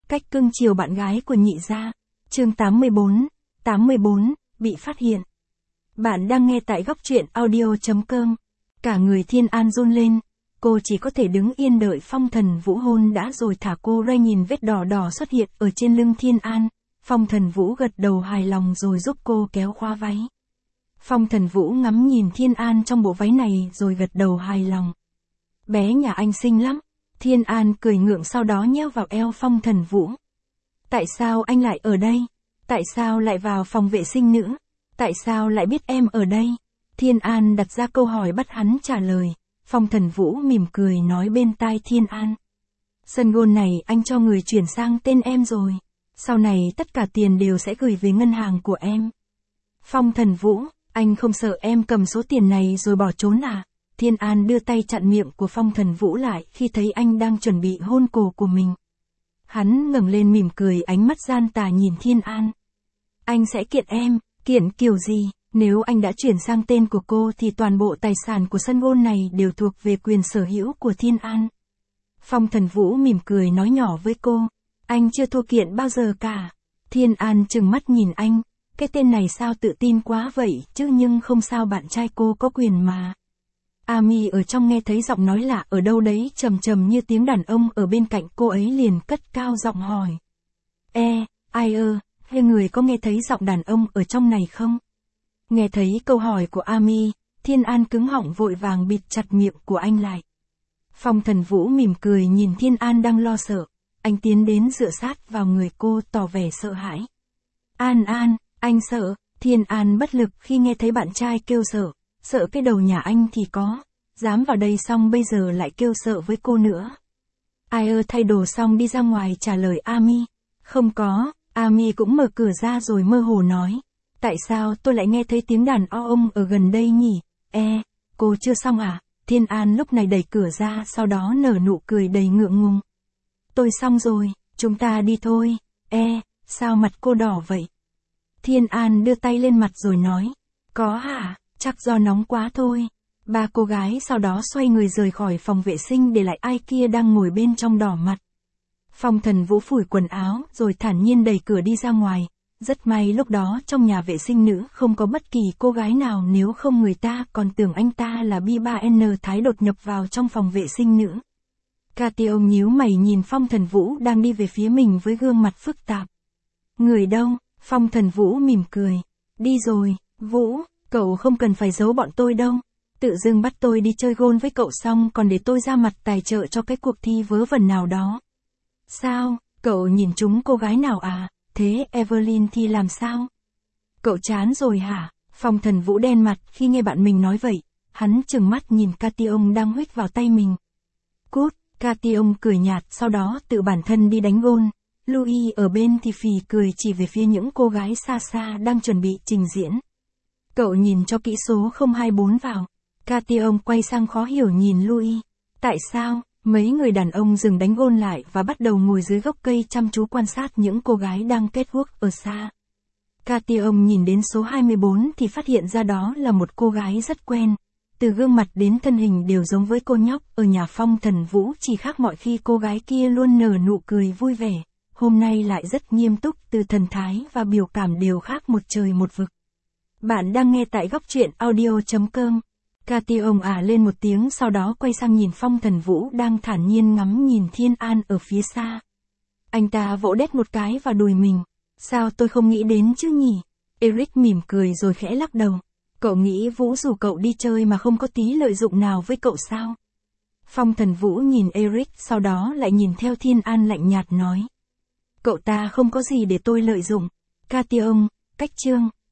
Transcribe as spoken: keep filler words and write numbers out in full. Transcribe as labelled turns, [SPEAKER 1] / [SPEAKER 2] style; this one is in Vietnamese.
[SPEAKER 1] Cách cưng chiều bạn gái của nhị gia. Chương tám mươi bốn, tám mươi bốn, bị phát hiện. Bạn đang nghe tại góc truyện audio.com. Cả người Thiên An run lên, cô chỉ có thể đứng yên đợi Phong Thần Vũ hôn đã rồi thả cô ra. Nhìn vết đỏ đỏ xuất hiện ở trên lưng Thiên An, Phong Thần Vũ gật đầu hài lòng rồi giúp cô kéo khóa váy. Phong Thần Vũ ngắm nhìn Thiên An trong bộ váy này rồi gật đầu hài lòng. Bé nhà anh xinh lắm. Thiên An cười ngượng sau đó nheo vào eo Phong Thần Vũ. Tại sao anh lại ở đây? Tại sao lại vào phòng vệ sinh nữa? Tại sao lại biết em ở đây? Thiên An đặt ra câu hỏi bắt hắn trả lời. Phong Thần Vũ mỉm cười nói bên tai Thiên An. Sân gôn này anh cho người chuyển sang tên em rồi. Sau này tất cả tiền đều sẽ gửi về ngân hàng của em. Phong Thần Vũ, anh không sợ em cầm số tiền này rồi bỏ trốn à? Thiên An đưa tay chặn miệng của Phong Thần Vũ lại khi thấy anh đang chuẩn bị hôn cổ của mình. Hắn ngẩng lên mỉm cười, ánh mắt gian tà nhìn Thiên An. Anh sẽ kiện em, kiện kiểu gì? Nếu anh đã chuyển sang tên của cô thì toàn bộ tài sản của sân gôn này đều thuộc về quyền sở hữu của Thiên An. Phong Thần Vũ mỉm cười nói nhỏ với cô. Anh chưa thua kiện bao giờ cả. Thiên An trừng mắt nhìn anh. Cái tên này sao tự tin quá vậy chứ, nhưng không sao, bạn trai cô có quyền mà. Ami ở trong nghe thấy giọng nói lạ ở đâu đấy trầm trầm như tiếng đàn ông ở bên cạnh cô ấy liền cất cao giọng hỏi. E, ai ơ, hay người có nghe thấy giọng đàn ông ở trong này không? Nghe thấy câu hỏi của Ami, Thiên An cứng họng vội vàng bịt chặt miệng của anh lại. Phong Thần Vũ mỉm cười nhìn Thiên An đang lo sợ. Anh tiến đến dựa sát vào người cô tỏ vẻ sợ hãi. An An, anh sợ. Thiên An bất lực khi nghe thấy bạn trai kêu sợ. Sợ cái đầu nhà anh thì có. Dám vào đây xong bây giờ lại kêu sợ với cô nữa. Ai ơ thay đồ xong đi ra ngoài trả lời Ami. Không có. Ami cũng mở cửa ra rồi mơ hồ nói. Tại sao tôi lại nghe thấy tiếng đàn o ông ở gần đây nhỉ? E, cô chưa xong à? Thiên An lúc này đẩy cửa ra sau đó nở nụ cười đầy ngượng ngùng. Tôi xong rồi, chúng ta đi thôi. E, sao mặt cô đỏ vậy? Thiên An đưa tay lên mặt rồi nói. Có hả? Chắc do nóng quá thôi. Ba cô gái sau đó xoay người rời khỏi phòng vệ sinh để lại ai kia đang ngồi bên trong đỏ mặt. Phong Thần Vũ phủi quần áo rồi thản nhiên đẩy cửa đi ra ngoài. Rất may lúc đó trong nhà vệ sinh nữ không có bất kỳ cô gái nào, nếu không người ta còn tưởng anh ta là B ba N Thái đột nhập vào trong phòng vệ sinh nữ. Cation nhíu mày nhìn Phong Thần Vũ đang đi về phía mình với gương mặt phức tạp. Người đâu? Phong Thần Vũ mỉm cười. Đi rồi, Vũ, cậu không cần phải giấu bọn tôi đâu. Tự dưng bắt tôi đi chơi gôn với cậu xong còn để tôi ra mặt tài trợ cho cái cuộc thi vớ vẩn nào đó. Sao, cậu nhìn trúng cô gái nào à? Thế Evelyn thì làm sao? Cậu chán rồi hả? Phong Thần Vũ đen mặt khi nghe bạn mình nói vậy. Hắn trừng mắt nhìn Cation đang huých vào tay mình. Cút, Cation cười nhạt sau đó tự bản thân đi đánh gôn. Louis ở bên thì phì cười chỉ về phía những cô gái xa xa đang chuẩn bị trình diễn. Cậu nhìn cho kỹ số không hai bốn vào. Cation quay sang khó hiểu nhìn Louis. Tại sao? Mấy người đàn ông dừng đánh gôn lại và bắt đầu ngồi dưới gốc cây chăm chú quan sát những cô gái đang kết work ở xa. Cation nhìn đến số hai mươi bốn thì phát hiện ra đó là một cô gái rất quen. Từ gương mặt đến thân hình đều giống với cô nhóc ở nhà Phong Thần Vũ, chỉ khác mọi khi cô gái kia luôn nở nụ cười vui vẻ. Hôm nay lại rất nghiêm túc, từ thần thái và biểu cảm đều khác một trời một vực. Bạn đang nghe tại góc truyện audio.com. Cation ả lên một tiếng sau đó quay sang nhìn Phong Thần Vũ đang thản nhiên ngắm nhìn Thiên An ở phía xa. Anh ta vỗ đét một cái vào đùi mình. Sao tôi không nghĩ đến chứ nhỉ? Eric mỉm cười rồi khẽ lắc đầu. Cậu nghĩ Vũ rủ cậu đi chơi mà không có tí lợi dụng nào với cậu sao? Phong Thần Vũ nhìn Eric sau đó lại nhìn theo Thiên An lạnh nhạt nói. Cậu ta không có gì để tôi lợi dụng. Cation, cách chương.